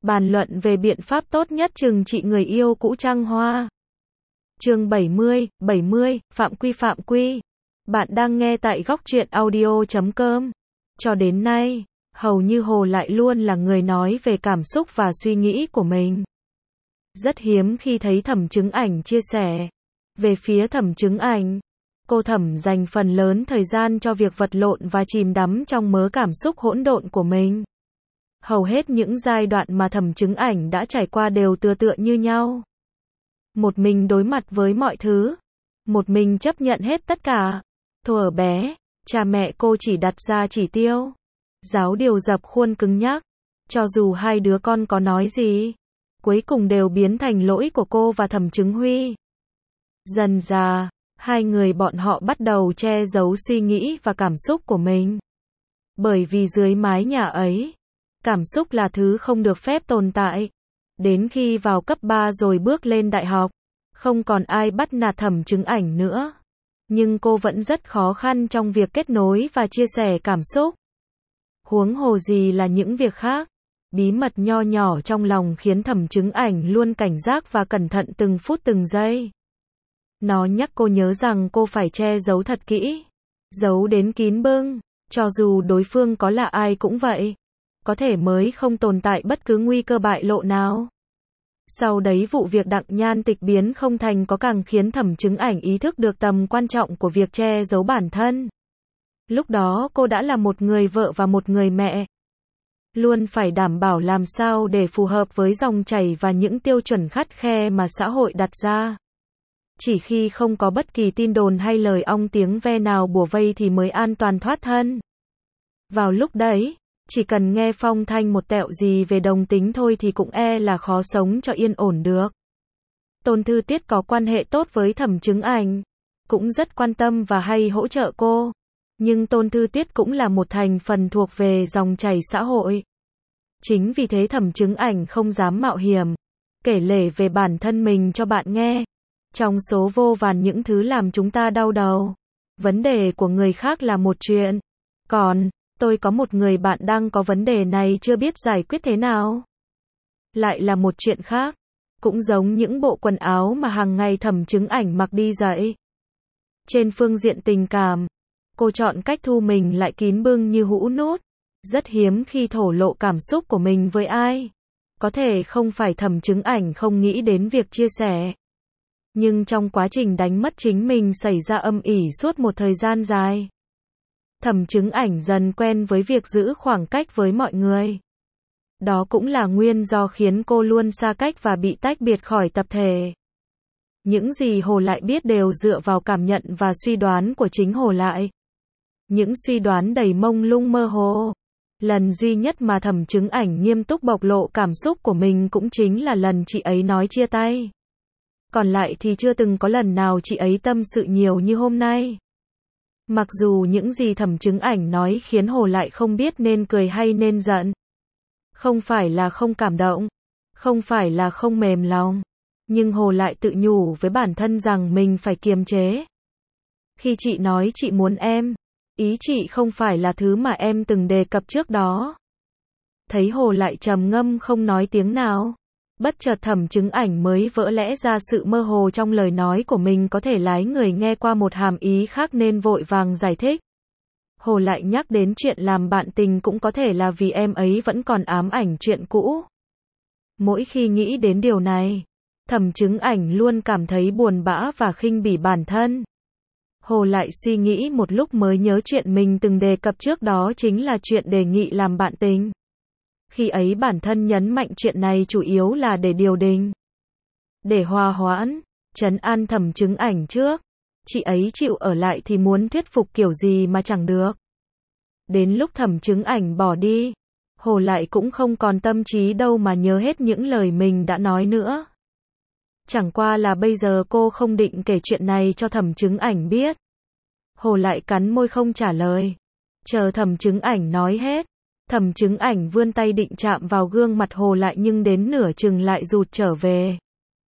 bàn luận về biện pháp tốt nhất trừng trị người yêu cũ Trăng Hoa. Chương 70, Phạm Quy. Bạn đang nghe tại góc truyện audio.com. Cho đến nay, hầu như Hồ lại luôn là người nói về cảm xúc và suy nghĩ của mình. Rất hiếm khi thấy Thẩm Trứng Ảnh chia sẻ. Về phía Thẩm Trứng Ảnh, cô Thẩm dành phần lớn thời gian cho việc vật lộn và chìm đắm trong mớ cảm xúc hỗn độn của mình. Hầu hết những giai đoạn mà Thẩm Trứng Ảnh đã trải qua đều tựa như nhau. Một mình đối mặt với mọi thứ. Một mình chấp nhận hết tất cả. Thuở bé, cha mẹ cô chỉ đặt ra chỉ tiêu. Giáo điều dập khuôn cứng nhắc. Cho dù hai đứa con có nói gì, cuối cùng đều biến thành lỗi của cô và Thẩm Trứng Huy. Dần dà, hai người bọn họ bắt đầu che giấu suy nghĩ và cảm xúc của mình. Bởi vì dưới mái nhà ấy, cảm xúc là thứ không được phép tồn tại. Đến khi vào cấp 3 rồi bước lên đại học, không còn ai bắt nạt Thẩm Trứng Ảnh nữa. Nhưng cô vẫn rất khó khăn trong việc kết nối và chia sẻ cảm xúc. Huống hồ gì là những việc khác. Bí mật nho nhỏ trong lòng khiến Thẩm Trứng Ảnh luôn cảnh giác và cẩn thận từng phút từng giây. Nó nhắc cô nhớ rằng cô phải che giấu thật kỹ. Giấu đến kín bưng. Cho dù đối phương có là ai cũng vậy. Có thể mới không tồn tại bất cứ nguy cơ bại lộ nào. Sau đấy vụ việc Đặng Nhan tịch biến không thành có càng khiến Thẩm Trứng Ảnh ý thức được tầm quan trọng của việc che giấu bản thân. Lúc đó cô đã là một người vợ và một người mẹ. Luôn phải đảm bảo làm sao để phù hợp với dòng chảy và những tiêu chuẩn khắt khe mà xã hội đặt ra. Chỉ khi không có bất kỳ tin đồn hay lời ong tiếng ve nào bủa vây thì mới an toàn thoát thân. Vào lúc đấy, chỉ cần nghe phong thanh một tẹo gì về đồng tính thôi thì cũng là khó sống cho yên ổn được. Tôn Thư Tiết có quan hệ tốt với Thẩm Trứng Ảnh, cũng rất quan tâm và hay hỗ trợ cô. Nhưng Tôn Thư Tiết cũng là một thành phần thuộc về dòng chảy xã hội. Chính vì thế Thẩm Trứng Ảnh không dám mạo hiểm, kể lể về bản thân mình cho bạn nghe. Trong số vô vàn những thứ làm chúng ta đau đầu, vấn đề của người khác là một chuyện. Còn, tôi có một người bạn đang có vấn đề này chưa biết giải quyết thế nào. Lại là một chuyện khác. Cũng giống những bộ quần áo mà hàng ngày Thẩm Trứng Ảnh mặc đi dạy. Trên phương diện tình cảm, cô chọn cách thu mình lại kín bưng như hũ nút. Rất hiếm khi thổ lộ cảm xúc của mình với ai. Có thể không phải Thẩm Trứng Ảnh không nghĩ đến việc chia sẻ. Nhưng trong quá trình đánh mất chính mình xảy ra âm ỉ suốt một thời gian dài. Thẩm Trứng Ảnh dần quen với việc giữ khoảng cách với mọi người. Đó cũng là nguyên do khiến cô luôn xa cách và bị tách biệt khỏi tập thể. Những gì Hồ Lại biết đều dựa vào cảm nhận và suy đoán của chính Hồ Lại. Những suy đoán đầy mông lung mơ hồ. Lần duy nhất mà Thẩm Trứng Ảnh nghiêm túc bộc lộ cảm xúc của mình cũng chính là lần chị ấy nói chia tay. Còn lại thì chưa từng có lần nào chị ấy tâm sự nhiều như hôm nay. Mặc dù những gì Thẩm Trứng Ảnh nói khiến Hồ Lại không biết nên cười hay nên giận. Không phải là không cảm động, không phải là không mềm lòng, nhưng Hồ Lại tự nhủ với bản thân rằng mình phải kiềm chế. Khi chị nói chị muốn em, ý chị không phải là thứ mà em từng đề cập trước đó. Thấy Hồ Lại trầm ngâm không nói tiếng nào. Bất chợt Thẩm Trứng Ảnh mới vỡ lẽ ra sự mơ hồ trong lời nói của mình có thể lái người nghe qua một hàm ý khác nên vội vàng giải thích. Hồ Lại nhắc đến chuyện làm bạn tình cũng có thể là vì em ấy vẫn còn ám ảnh chuyện cũ. Mỗi khi nghĩ đến điều này, Thẩm Trứng Ảnh luôn cảm thấy buồn bã và khinh bỉ bản thân. Hồ Lại suy nghĩ một lúc mới nhớ chuyện mình từng đề cập trước đó chính là chuyện đề nghị làm bạn tình. Khi ấy bản thân nhấn mạnh chuyện này chủ yếu là để điều đình, để hòa hoãn, trấn an Thẩm Trứng Ảnh trước. Chị ấy chịu ở lại thì muốn thuyết phục kiểu gì mà chẳng được. Đến lúc Thẩm Trứng Ảnh bỏ đi, Hồ Lại cũng không còn tâm trí đâu mà nhớ hết những lời mình đã nói nữa. Chẳng qua là bây giờ cô không định kể chuyện này cho Thẩm Trứng Ảnh biết. Hồ Lại cắn môi không trả lời. Chờ Thẩm Trứng Ảnh nói hết. Thẩm Trứng Ảnh vươn tay định chạm vào gương mặt Hồ Lại nhưng đến nửa chừng lại rụt trở về.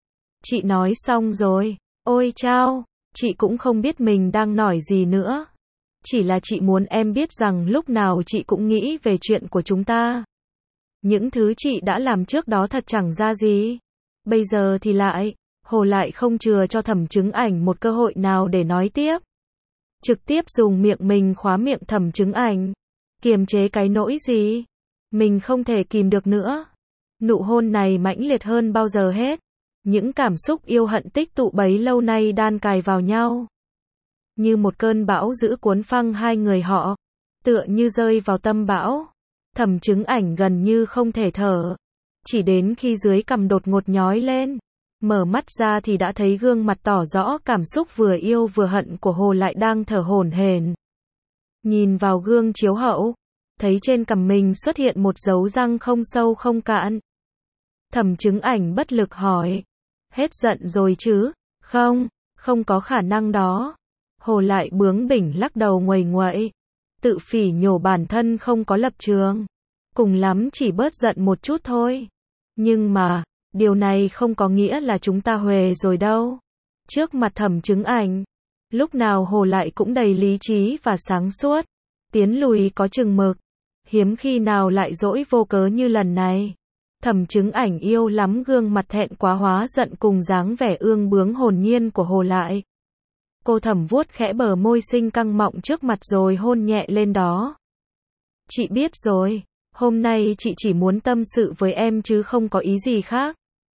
Chị nói xong rồi. Ôi chao, chị cũng không biết mình đang nói gì nữa. Chỉ là chị muốn em biết rằng lúc nào chị cũng nghĩ về chuyện của chúng ta. Những thứ chị đã làm trước đó thật chẳng ra gì. Bây giờ thì lại, Hồ lại không chừa cho Thẩm Chứng Ảnh một cơ hội nào để nói tiếp. Trực tiếp dùng miệng mình khóa miệng Thẩm Chứng Ảnh. Kiềm chế cái nỗi gì? Mình không thể kìm được nữa. Nụ hôn này mãnh liệt hơn bao giờ hết. Những cảm xúc yêu hận tích tụ bấy lâu nay đan cài vào nhau. Như một cơn bão dữ cuốn phăng hai người họ. Tựa như rơi vào tâm bão. Thẩm Chứng Ảnh gần như không thể thở. Chỉ đến khi dưới cằm đột ngột nhói lên. Mở mắt ra thì đã thấy gương mặt tỏ rõ cảm xúc vừa yêu vừa hận của Hồ lại đang thở hổn hển. Nhìn vào gương chiếu hậu, thấy trên cằm mình xuất hiện một dấu răng không sâu không cạn. Thẩm Chứng Ảnh bất lực hỏi. Hết giận rồi chứ? Không, không có khả năng đó. Hồ lại bướng bỉnh lắc đầu nguầy nguậy. Tự phỉ nhổ bản thân không có lập trường. Cùng lắm chỉ bớt giận một chút thôi. Nhưng mà, điều này không có nghĩa là chúng ta huề rồi đâu. Trước mặt Thẩm Chứng Ảnh, lúc nào Hồ lại cũng đầy lý trí và sáng suốt. Tiến lùi có chừng mực. Hiếm khi nào lại dỗi vô cớ như lần này. Thẩm Chứng Ảnh yêu lắm gương mặt thẹn quá hóa giận cùng dáng vẻ ương bướng hồn nhiên của Hồ lại. Cô Thẩm vuốt khẽ bờ môi xinh căng mọng trước mặt rồi hôn nhẹ lên đó. Chị biết rồi, hôm nay chị chỉ muốn tâm sự với em chứ không có ý gì khác.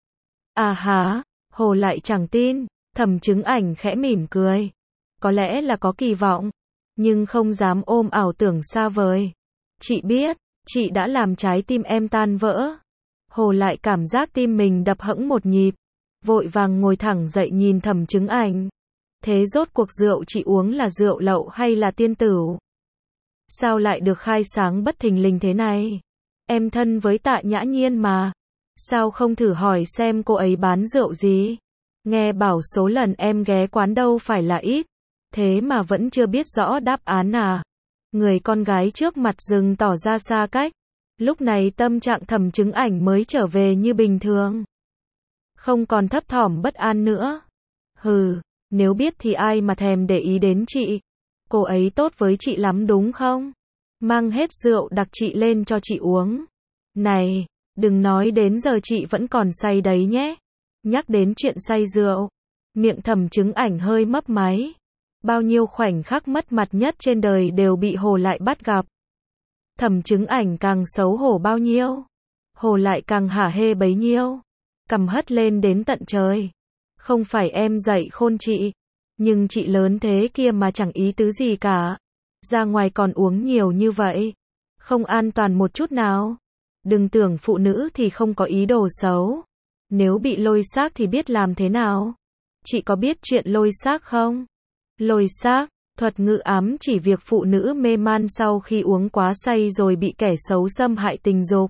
À hả, Hồ lại chẳng tin. Thẩm Chứng Ảnh khẽ mỉm cười. Có lẽ là có kỳ vọng, nhưng không dám ôm ảo tưởng xa vời. Chị biết, chị đã làm trái tim em tan vỡ. Hồ lại cảm giác tim mình đập hẫng một nhịp. Vội vàng ngồi thẳng dậy nhìn Thẩm Chứng Ảnh. Thế rốt cuộc rượu chị uống là rượu lậu hay là tiên tửu? Sao lại được khai sáng bất thình lình thế này? Em thân với Tạ Nhã Nhiên mà. Sao không thử hỏi xem cô ấy bán rượu gì? Nghe bảo số lần em ghé quán đâu phải là ít. Thế mà vẫn chưa biết rõ đáp án à? Người con gái trước mặt dừng tỏ ra xa cách. Lúc này tâm trạng Thẩm Chứng Ảnh mới trở về như bình thường. Không còn thấp thỏm bất an nữa. Hừ, nếu biết thì ai mà thèm để ý đến chị. Cô ấy tốt với chị lắm đúng không? Mang hết rượu đặc chị lên cho chị uống. Này, đừng nói đến giờ chị vẫn còn say đấy nhé. Nhắc đến chuyện say rượu, miệng Thẩm Chứng Ảnh hơi mấp máy. Bao nhiêu khoảnh khắc mất mặt nhất trên đời đều bị Hồ lại bắt gặp. Thẩm Chứng Ảnh càng xấu hổ bao nhiêu, Hồ lại càng hả hê bấy nhiêu. Cằm hất lên đến tận trời. Không phải em dạy khôn chị, nhưng chị lớn thế kia mà chẳng ý tứ gì cả. Ra ngoài còn uống nhiều như vậy, không an toàn một chút nào. Đừng tưởng phụ nữ thì không có ý đồ xấu. Nếu bị lôi xác thì biết làm thế nào? Chị có biết chuyện lôi xác không? Lôi xác, thuật ngữ ám chỉ việc phụ nữ mê man sau khi uống quá say rồi bị kẻ xấu xâm hại tình dục.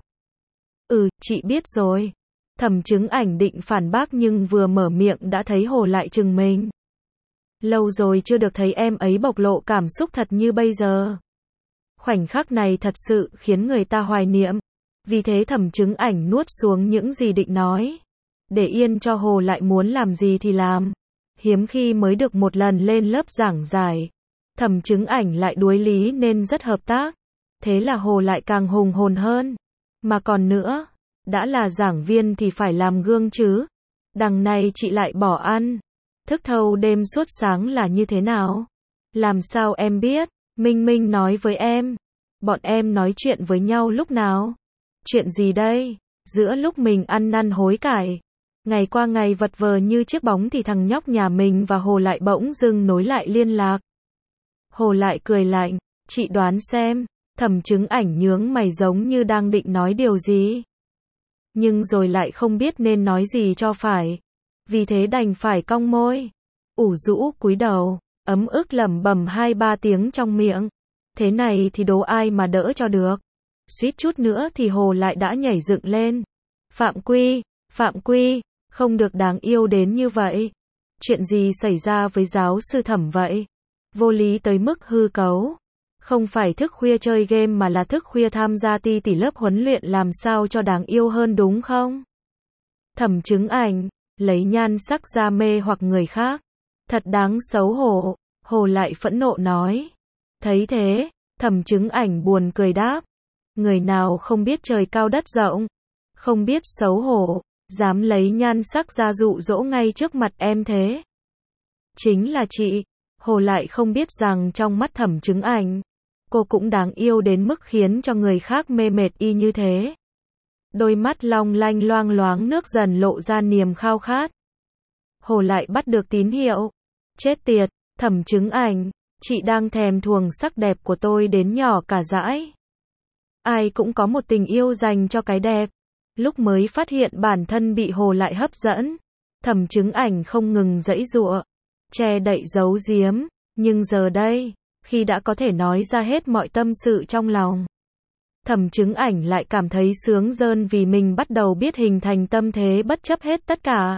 Chị biết rồi. Thẩm Chứng Ảnh định phản bác nhưng vừa mở miệng đã thấy Hồ lại trừng mình. Lâu rồi chưa được thấy em ấy bộc lộ cảm xúc thật như bây giờ. Khoảnh khắc này thật sự khiến người ta hoài niệm. Vì thế Thẩm Chứng Ảnh nuốt xuống những gì định nói. Để yên cho Hồ lại muốn làm gì thì làm. Hiếm khi mới được một lần lên lớp giảng giải. Thẩm Chứng Ảnh lại đuối lý nên rất hợp tác. Thế là Hồ lại càng hùng hồn hơn. Mà còn nữa, đã là giảng viên thì phải làm gương chứ. Đằng này chị lại bỏ ăn. Thức thâu đêm suốt sáng là như thế nào? Làm sao em biết? Minh Minh nói với em. Bọn em nói chuyện với nhau lúc nào? Chuyện gì đây? Giữa lúc mình ăn năn hối cải, ngày qua ngày vật vờ như chiếc bóng thì thằng nhóc nhà mình và Hồ lại bỗng dưng nối lại liên lạc. Hồ lại cười lạnh. Chị đoán xem. Thẩm Chứng Ảnh nhướng mày giống như đang định nói điều gì. Nhưng rồi lại không biết nên nói gì cho phải. Vì thế đành phải cong môi. Ủ rũ cúi đầu. Ấm ức lẩm bẩm 2-3 tiếng trong miệng. Thế này thì đố ai mà đỡ cho được. Suýt chút nữa thì Hồ lại đã nhảy dựng lên. Phạm Quy, không được đáng yêu đến như vậy. Chuyện gì xảy ra với giáo sư Thẩm vậy? Vô lý tới mức hư cấu. Không phải thức khuya chơi game mà là thức khuya tham gia tỷ lớp huấn luyện làm sao cho đáng yêu hơn đúng không? Thẩm Chứng Ảnh, lấy nhan sắc ra mê hoặc người khác. Thật đáng xấu hổ. Hồ lại phẫn nộ nói. Thấy thế, Thẩm Chứng Ảnh buồn cười đáp. Người nào không biết trời cao đất rộng, không biết xấu hổ, dám lấy nhan sắc ra dụ dỗ ngay trước mặt em thế. Chính là chị. Hồ lại không biết rằng trong mắt Thẩm Chứng Ảnh, cô cũng đáng yêu đến mức khiến cho người khác mê mệt y như thế. Đôi mắt long lanh loang loáng nước dần lộ ra niềm khao khát. Hồ lại bắt được tín hiệu. Chết tiệt, Thẩm Chứng Ảnh, chị đang thèm thuồng sắc đẹp của tôi đến nhỏ cả dãi. Ai cũng có một tình yêu dành cho cái đẹp. Lúc mới phát hiện bản thân bị Hồ lại hấp dẫn, Thẩm Chứng Ảnh không ngừng giãy giụa, che đậy giấu giếm, nhưng giờ đây, khi đã có thể nói ra hết mọi tâm sự trong lòng, Thẩm Chứng Ảnh lại cảm thấy sướng rơn vì mình bắt đầu biết hình thành tâm thế bất chấp hết tất cả.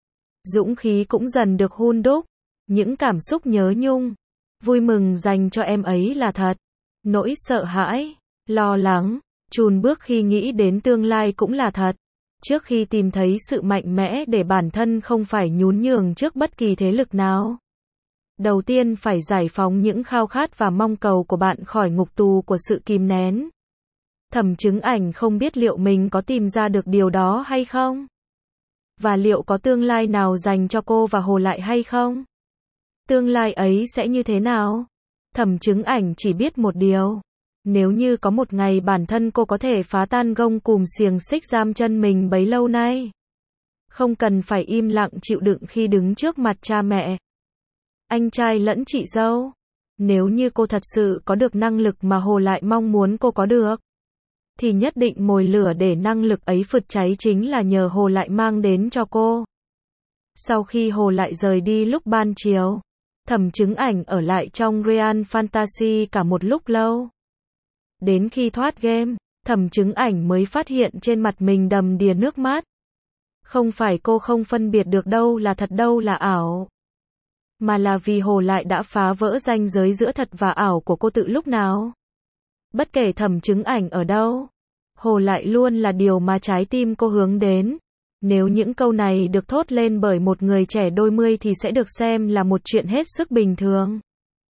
Dũng khí cũng dần được hun đúc, những cảm xúc nhớ nhung, vui mừng dành cho em ấy là thật, nỗi sợ hãi, lo lắng, chùn bước khi nghĩ đến tương lai cũng là thật. Trước khi tìm thấy sự mạnh mẽ để bản thân không phải nhún nhường trước bất kỳ thế lực nào, đầu tiên phải giải phóng những khao khát và mong cầu của bạn khỏi ngục tù của sự kìm nén. Thẩm Chứng Ảnh không biết liệu mình có tìm ra được điều đó hay không? Và liệu có tương lai nào dành cho cô và Hồ lại hay không? Tương lai ấy sẽ như thế nào? Thẩm Chứng Ảnh chỉ biết một điều. Nếu như có một ngày bản thân cô có thể phá tan gông cùm xiềng xích giam chân mình bấy lâu nay, không cần phải im lặng chịu đựng khi đứng trước mặt cha mẹ, anh trai lẫn chị dâu. Nếu như cô thật sự có được năng lực mà Hồ lại mong muốn cô có được, thì nhất định mồi lửa để năng lực ấy phụt cháy chính là nhờ Hồ lại mang đến cho cô. Sau khi Hồ lại rời đi lúc ban chiều, Thẩm Chứng Ảnh ở lại trong Real Fantasy cả một lúc lâu. Đến khi thoát game, Thẩm Chứng Ảnh mới phát hiện trên mặt mình đầm đìa nước mắt. Không phải cô không phân biệt được đâu là thật đâu là ảo, mà là vì Hồ lại đã phá vỡ ranh giới giữa thật và ảo của cô từ lúc nào. Bất kể Thẩm Chứng Ảnh ở đâu, Hồ lại luôn là điều mà trái tim cô hướng đến. Nếu những câu này được thốt lên bởi một người trẻ đôi mươi thì sẽ được xem là một chuyện hết sức bình thường.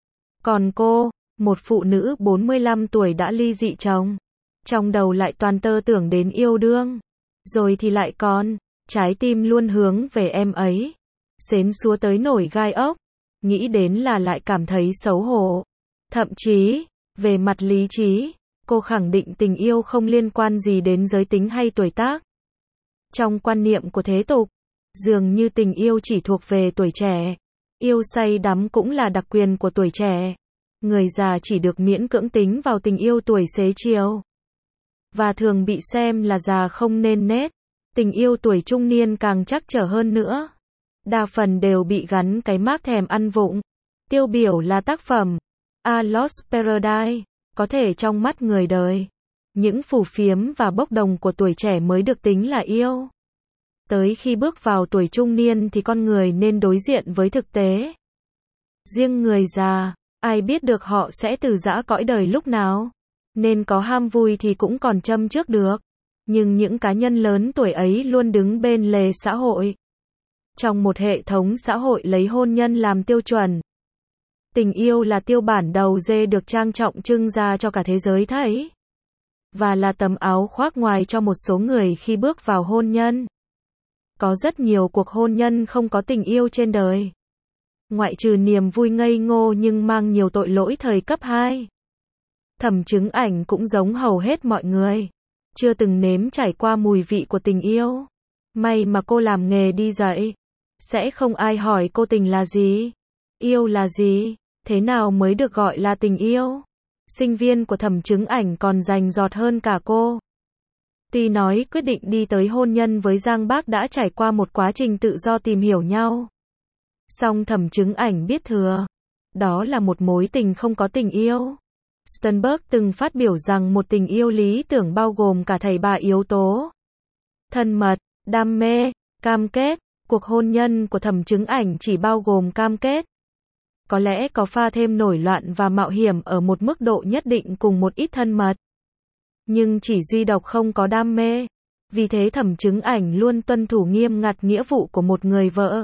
Còn cô, một phụ nữ 45 tuổi đã ly dị chồng, trong đầu lại toàn tơ tưởng đến yêu đương, rồi thì lại còn, trái tim luôn hướng về em ấy, xến xúa tới nổi gai ốc, nghĩ đến là lại cảm thấy xấu hổ. Thậm chí, về mặt lý trí, cô khẳng định tình yêu không liên quan gì đến giới tính hay tuổi tác. Trong quan niệm của thế tục, dường như tình yêu chỉ thuộc về tuổi trẻ, yêu say đắm cũng là đặc quyền của tuổi trẻ. Người già chỉ được miễn cưỡng tính vào tình yêu tuổi xế chiều, và thường bị xem là già không nên nết. Tình yêu tuổi trung niên càng trắc trở hơn nữa. Đa phần đều bị gắn cái mác thèm ăn vụng. Tiêu biểu là tác phẩm A Lost Paradise. Có thể trong mắt người đời, những phù phiếm và bốc đồng của tuổi trẻ mới được tính là yêu. Tới khi bước vào tuổi trung niên thì con người nên đối diện với thực tế. Riêng người già, ai biết được họ sẽ từ giã cõi đời lúc nào, nên có ham vui thì cũng còn châm trước được. Nhưng những cá nhân lớn tuổi ấy luôn đứng bên lề xã hội. Trong một hệ thống xã hội lấy hôn nhân làm tiêu chuẩn, tình yêu là tiêu bản đầu dê được trang trọng trưng ra cho cả thế giới thấy, và là tấm áo khoác ngoài cho một số người khi bước vào hôn nhân. Có rất nhiều cuộc hôn nhân không có tình yêu trên đời, ngoại trừ niềm vui ngây ngô nhưng mang nhiều tội lỗi thời cấp 2. Thẩm Chứng Ảnh cũng giống hầu hết mọi người, chưa từng nếm trải qua mùi vị của tình yêu. May mà cô làm nghề đi dạy, sẽ không ai hỏi cô tình là gì, yêu là gì, thế nào mới được gọi là tình yêu. Sinh viên của Thẩm Chứng Ảnh còn rành rọt hơn cả cô. Tuy nói quyết định đi tới hôn nhân với Giang Bác đã trải qua một quá trình tự do tìm hiểu nhau, song Thẩm Chứng Ảnh biết thừa, đó là một mối tình không có tình yêu. Sternberg từng phát biểu rằng một tình yêu lý tưởng bao gồm cả thảy ba yếu tố: thân mật, đam mê, cam kết. Cuộc hôn nhân của Thẩm Chứng Ảnh chỉ bao gồm cam kết. Có lẽ có pha thêm nổi loạn và mạo hiểm ở một mức độ nhất định cùng một ít thân mật. Nhưng chỉ duy độc không có đam mê. Vì thế Thẩm Chứng Ảnh luôn tuân thủ nghiêm ngặt nghĩa vụ của một người vợ.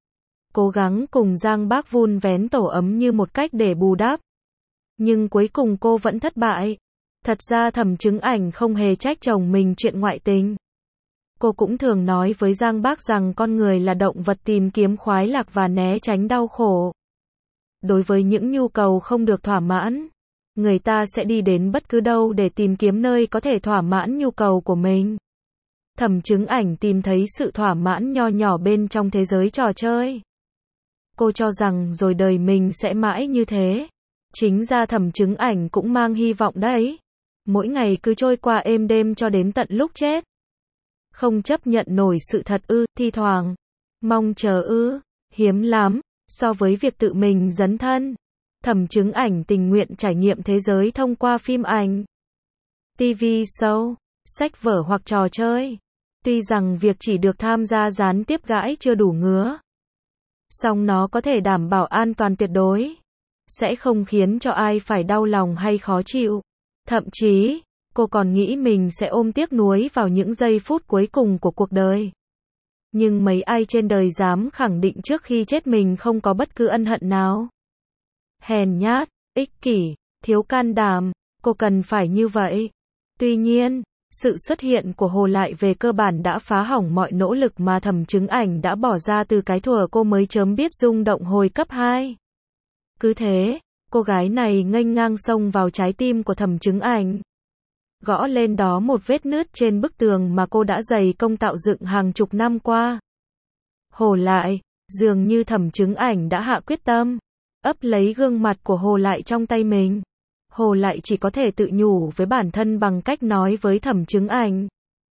Cố gắng cùng Giang Bác vun vén tổ ấm như một cách để bù đắp. Nhưng cuối cùng cô vẫn thất bại. Thật ra Thẩm Chứng Ảnh không hề trách chồng mình chuyện ngoại tình. Cô cũng thường nói với Giang Bác rằng con người là động vật tìm kiếm khoái lạc và né tránh đau khổ. Đối với những nhu cầu không được thỏa mãn, người ta sẽ đi đến bất cứ đâu để tìm kiếm nơi có thể thỏa mãn nhu cầu của mình. Thẩm Chứng Ảnh tìm thấy sự thỏa mãn nho nhỏ bên trong thế giới trò chơi. Cô cho rằng rồi đời mình sẽ mãi như thế. Chính ra Thẩm Chứng Ảnh cũng mang hy vọng đấy. Mỗi ngày cứ trôi qua êm đêm cho đến tận lúc chết. Không chấp nhận nổi sự thật thi thoảng. Mong chờ hiếm lắm. So với việc tự mình dấn thân, Thẩm Chứng Ảnh tình nguyện trải nghiệm thế giới thông qua phim ảnh, TV show, sách vở hoặc trò chơi. Tuy rằng việc chỉ được tham gia gián tiếp gãi chưa đủ ngứa, song nó có thể đảm bảo an toàn tuyệt đối, sẽ không khiến cho ai phải đau lòng hay khó chịu. Thậm chí, cô còn nghĩ mình sẽ ôm tiếc nuối vào những giây phút cuối cùng của cuộc đời. Nhưng mấy ai trên đời dám khẳng định trước khi chết mình không có bất cứ ân hận nào. Hèn nhát, ích kỷ, thiếu can đảm, cô cần phải như vậy. Tuy nhiên, sự xuất hiện của Hồ Lại về cơ bản đã phá hỏng mọi nỗ lực mà Thẩm Chứng Ảnh đã bỏ ra từ cái thuở cô mới chớm biết rung động hồi cấp 2. Cứ thế, cô gái này nghênh ngang xông vào trái tim của Thẩm Chứng Ảnh, gõ lên đó một vết nứt trên bức tường mà cô đã dày công tạo dựng hàng chục năm qua. Hồ Lại, dường như Thẩm Chứng Ảnh đã hạ quyết tâm, ấp lấy gương mặt của Hồ Lại trong tay mình. Hồ Lại chỉ có thể tự nhủ với bản thân bằng cách nói với Thẩm Chứng Ảnh.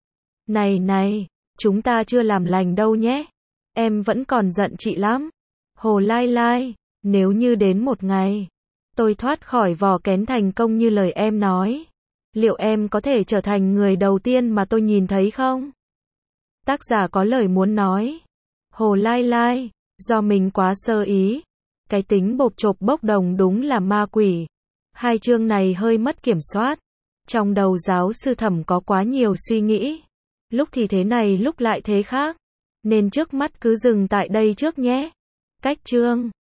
Này, chúng ta chưa làm lành đâu nhé. Em vẫn còn giận chị lắm. Hồ Lai Lai, nếu như đến một ngày, tôi thoát khỏi vỏ kén thành công như lời em nói, liệu em có thể trở thành người đầu tiên mà tôi nhìn thấy không? Tác giả có lời muốn nói. Hồ Lai Lai, do mình quá sơ ý. Cái tính bộp chộp bốc đồng đúng là ma quỷ. Hai chương này hơi mất kiểm soát. Trong đầu giáo sư Thẩm có quá nhiều suy nghĩ. Lúc thì thế này lúc lại thế khác. Nên trước mắt cứ dừng tại đây trước nhé. Cách chương